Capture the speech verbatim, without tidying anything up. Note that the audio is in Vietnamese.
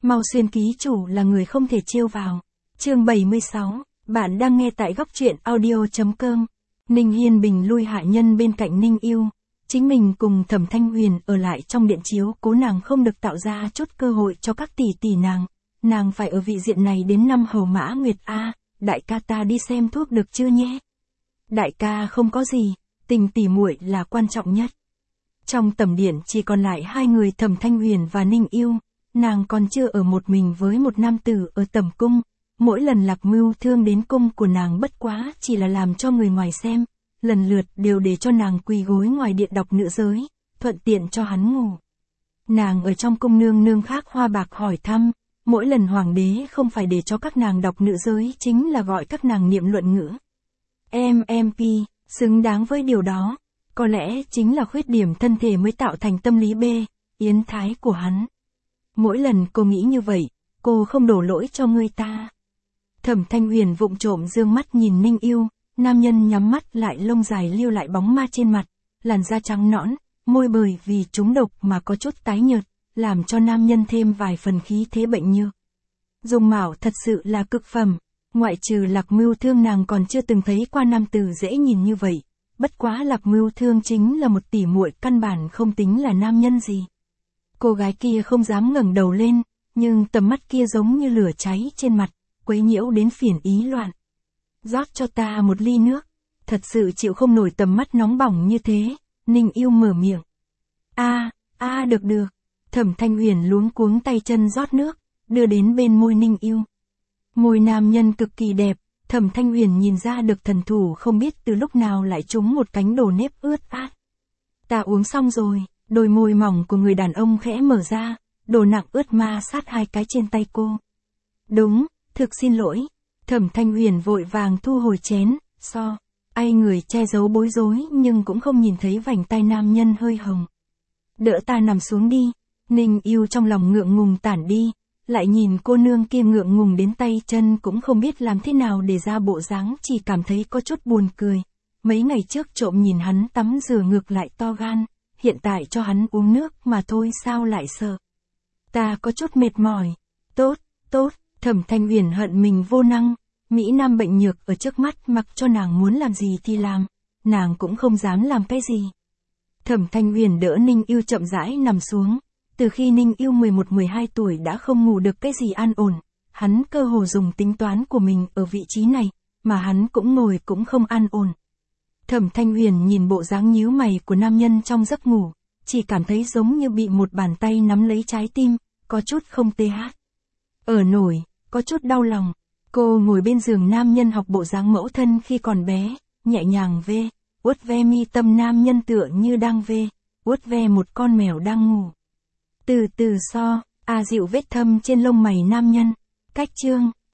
Mau Xuyên ký chủ là người không thể trêu vào. Chương bảy mươi sáu, bạn đang nghe tại góc truyện audio chấm com. Ninh Hiên Bình lui hạ nhân bên cạnh Ninh Yêu. Chính mình cùng Thẩm Thanh Huyền ở lại trong điện chiếu, cố nàng không được tạo ra chút cơ hội cho các tỷ tỷ nàng. Nàng phải ở vị diện này đến năm Hầu Mã Nguyệt a, đại ca ta đi xem thuốc được chưa nhé? Đại ca không có gì, tình tỷ muội là quan trọng nhất. Trong tầm điện chỉ còn lại hai người Thẩm Thanh Huyền và Ninh Yêu, nàng còn chưa ở một mình với một nam tử ở tầm cung. Mỗi lần Lạc Mưu Thương đến cung của nàng bất quá chỉ là làm cho người ngoài xem, lần lượt đều để cho nàng quỳ gối ngoài điện đọc nữ giới, thuận tiện cho hắn ngủ. Nàng ở trong cung nương nương khác hoa bạc hỏi thăm, mỗi lần hoàng đế không phải để cho các nàng đọc nữ giới chính là gọi các nàng niệm luận ngữ. em em pê, xứng đáng với điều đó, có lẽ chính là khuyết điểm thân thể mới tạo thành tâm lý bê, yến thái của hắn. Mỗi lần cô nghĩ như vậy, cô không đổ lỗi cho người ta. Thẩm Thanh Huyền vụng trộm dương mắt nhìn Ninh Yêu, nam nhân nhắm mắt lại, lông dài lưu lại bóng ma trên mặt, làn da trắng nõn, môi bởi vì trúng độc mà có chút tái nhợt, làm cho nam nhân thêm vài phần khí thế bệnh nhược. Dung mạo thật sự là cực phẩm, ngoại trừ Lạc Mưu Thương nàng còn chưa từng thấy qua nam tử dễ nhìn như vậy, bất quá Lạc Mưu Thương chính là một tỷ muội, căn bản không tính là nam nhân gì. Cô gái kia không dám ngẩng đầu lên, nhưng tầm mắt kia giống như lửa cháy trên mặt, quấy nhiễu đến phiền ý loạn. Rót cho ta một ly nước, thật sự chịu không nổi tầm mắt nóng bỏng như thế. Ninh Yêu mở miệng. A, a được được. Thẩm Thanh Huyền luống cuống tay chân rót nước, đưa đến bên môi Ninh Yêu. Môi nam nhân cực kỳ đẹp, Thẩm Thanh Huyền nhìn ra được thần thủ không biết từ lúc nào lại trúng một cánh đồ nếp ướt át. Ta uống xong rồi. Đôi môi mỏng của người đàn ông khẽ mở ra, đồ nặng ướt ma sát hai cái trên tay cô. Đúng, thực xin lỗi. Thẩm Thanh Huyền vội vàng thu hồi chén, so. Ai người che giấu bối rối nhưng cũng không nhìn thấy vành tay nam nhân hơi hồng. Đỡ ta nằm xuống đi. Ninh Yêu trong lòng ngượng ngùng tản đi, lại nhìn cô nương kia ngượng ngùng đến tay chân cũng không biết làm thế nào để ra bộ dáng, chỉ cảm thấy có chút buồn cười. Mấy ngày trước trộm nhìn hắn tắm rửa ngược lại to gan. Hiện tại cho hắn uống nước mà thôi sao lại sợ. Ta có chút mệt mỏi. Tốt, tốt, Thẩm Thanh Huyền hận mình vô năng. Mỹ Nam bệnh nhược ở trước mắt, mặc cho nàng muốn làm gì thì làm. Nàng cũng không dám làm cái gì. Thẩm Thanh Huyền đỡ Ninh Yêu chậm rãi nằm xuống. Từ khi Ninh Yêu mười một mười hai tuổi đã không ngủ được cái gì an ổn. Hắn cơ hồ dùng tính toán của mình ở vị trí này, mà hắn cũng ngồi cũng không an ổn. Thẩm Thanh Huyền nhìn bộ dáng nhíu mày của nam nhân trong giấc ngủ, chỉ cảm thấy giống như bị một bàn tay nắm lấy trái tim, có chút không tê hát. Ở nổi, có chút đau lòng. Cô ngồi bên giường nam nhân học bộ dáng mẫu thân khi còn bé, nhẹ nhàng vê, uất ve mi tâm nam nhân tựa như đang vê, uất ve một con mèo đang ngủ. Từ từ so, a dịu vết thâm trên lông mày nam nhân. Cách chương,